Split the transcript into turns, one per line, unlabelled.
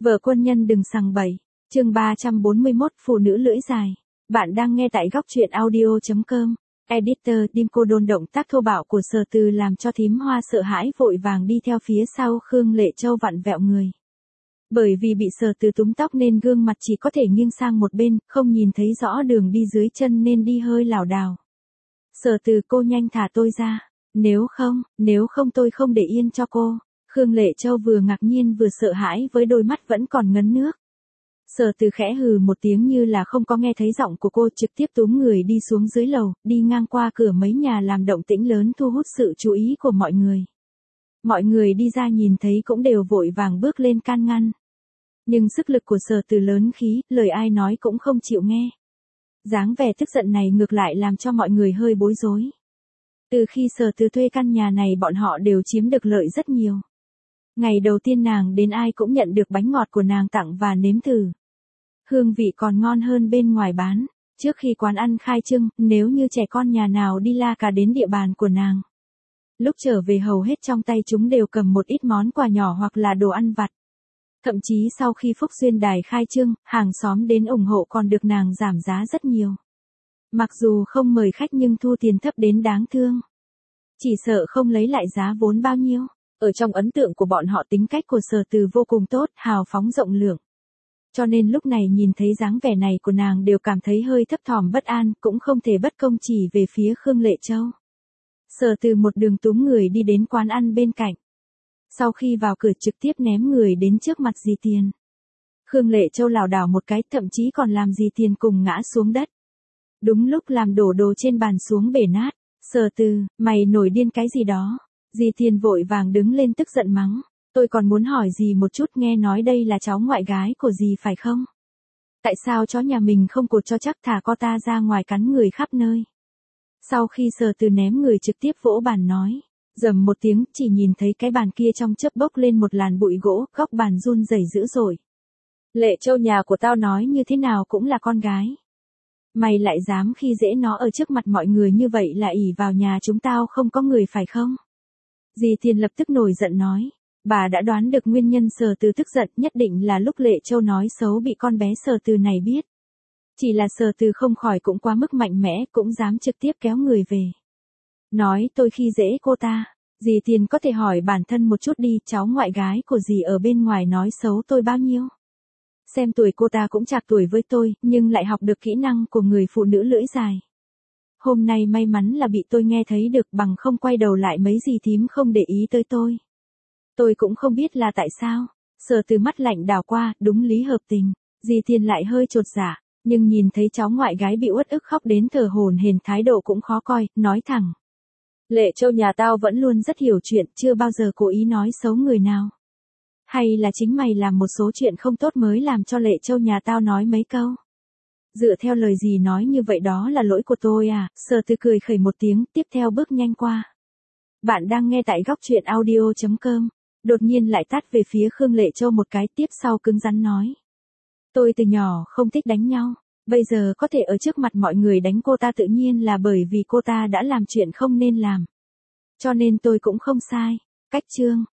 Vợ quân nhân đừng sằng bậy. Chương 341 Phụ nữ lưỡi dài. Bạn đang nghe tại góc truyện audio.com. Editor Dimco đôn động tác thô bạo của Sở Từ làm cho thím Hoa sợ hãi vội vàng đi theo phía sau Khương Lệ Châu vặn vẹo người. Bởi vì bị Sở Từ túm tóc nên gương mặt chỉ có thể nghiêng sang một bên, không nhìn thấy rõ đường đi dưới chân nên đi hơi lảo đảo. Sở Từ, cô nhanh thả tôi ra. Nếu không tôi không để yên cho cô. Khương Lệ Châu vừa ngạc nhiên vừa sợ hãi với đôi mắt vẫn còn ngấn nước. Sở Từ khẽ hừ một tiếng như là không có nghe thấy giọng của cô, trực tiếp túm người đi xuống dưới lầu, đi ngang qua cửa mấy nhà làm động tĩnh lớn thu hút sự chú ý của mọi người. Mọi người đi ra nhìn thấy cũng đều vội vàng bước lên can ngăn. Nhưng sức lực của Sở Từ lớn khí, lời ai nói cũng không chịu nghe. Dáng vẻ tức giận này ngược lại làm cho mọi người hơi bối rối. Từ khi Sở Từ thuê căn nhà này bọn họ đều chiếm được lợi rất nhiều. Ngày đầu tiên nàng đến ai cũng nhận được bánh ngọt của nàng tặng và nếm thử. Hương vị còn ngon hơn bên ngoài bán. Trước khi quán ăn khai trương, nếu như trẻ con nhà nào đi la cà đến địa bàn của nàng, lúc trở về hầu hết trong tay chúng đều cầm một ít món quà nhỏ hoặc là đồ ăn vặt. Thậm chí sau khi Phúc Duyên Đài khai trương, hàng xóm đến ủng hộ còn được nàng giảm giá rất nhiều. Mặc dù không mời khách nhưng thu tiền thấp đến đáng thương. Chỉ sợ không lấy lại giá vốn bao nhiêu. Ở trong ấn tượng của bọn họ tính cách của Sở Từ vô cùng tốt, hào phóng rộng lượng. Cho nên lúc này nhìn thấy dáng vẻ này của nàng đều cảm thấy hơi thấp thỏm bất an, cũng không thể bất công chỉ về phía Khương Lệ Châu. Sở Từ một đường túm người đi đến quán ăn bên cạnh. Sau khi vào cửa trực tiếp ném người đến trước mặt Dì Tiền. Khương Lệ Châu lảo đảo một cái, thậm chí còn làm Dì Tiền cùng ngã xuống đất. Đúng lúc làm đổ đồ trên bàn xuống bể nát. Sở Từ, mày nổi điên cái gì đó? Dì Tiền vội vàng đứng lên tức giận mắng. Tôi còn muốn hỏi dì một chút, nghe nói đây là cháu ngoại gái của dì phải không? Tại sao chó nhà mình không cột cho chắc thả co ta ra ngoài cắn người khắp nơi? Sau khi Sở Từ ném người trực tiếp vỗ bàn nói. Rầm một tiếng, chỉ nhìn thấy cái bàn kia trong chớp bốc lên một làn bụi gỗ, góc bàn run rẩy dữ dội. Lệ Châu nhà của tao nói như thế nào cũng là con gái. Mày lại dám khi dễ nó ở trước mặt mọi người như vậy là ỷ vào nhà chúng tao không có người phải không? Dì Tiền lập tức nổi giận nói. Bà đã đoán được nguyên nhân Sở Từ tức giận, nhất định là lúc Lệ Châu nói xấu bị con bé Sở Từ này biết. Chỉ là Sở Từ không khỏi cũng quá mức mạnh mẽ, cũng dám trực tiếp kéo người về. Nói tôi khi dễ cô ta. Dì Tiền có thể hỏi bản thân một chút đi, cháu ngoại gái của dì ở bên ngoài nói xấu tôi bao nhiêu? Xem tuổi cô ta cũng chạc tuổi với tôi, nhưng lại học được kỹ năng của người phụ nữ lưỡi dài. Hôm nay may mắn là bị tôi nghe thấy được, bằng không quay đầu lại mấy dì thím không để ý tới tôi. Tôi cũng không biết là tại sao. Sở Từ mắt lạnh đảo qua, đúng lý hợp tình. Dì Tiền lại hơi chột dạ, nhưng nhìn thấy cháu ngoại gái bị uất ức khóc đến thở hổn hển, thái độ cũng khó coi, nói thẳng. Lệ Châu nhà tao vẫn luôn rất hiểu chuyện, chưa bao giờ cố ý nói xấu người nào. Hay là chính mày làm một số chuyện không tốt mới làm cho Lệ Châu nhà tao nói mấy câu? Dựa theo lời dì nói như vậy đó là lỗi của tôi à? Sở Từ cười khẩy một tiếng, tiếp theo bước nhanh qua. Bạn đang nghe tại góc truyện audio.com. Đột nhiên lại tát về phía Khương Lệ Châu một cái, tiếp sau cứng rắn nói. Tôi từ nhỏ không thích đánh nhau. Bây giờ có thể ở trước mặt mọi người đánh cô ta tự nhiên là bởi vì cô ta đã làm chuyện không nên làm. Cho nên tôi cũng không sai. Cách chương.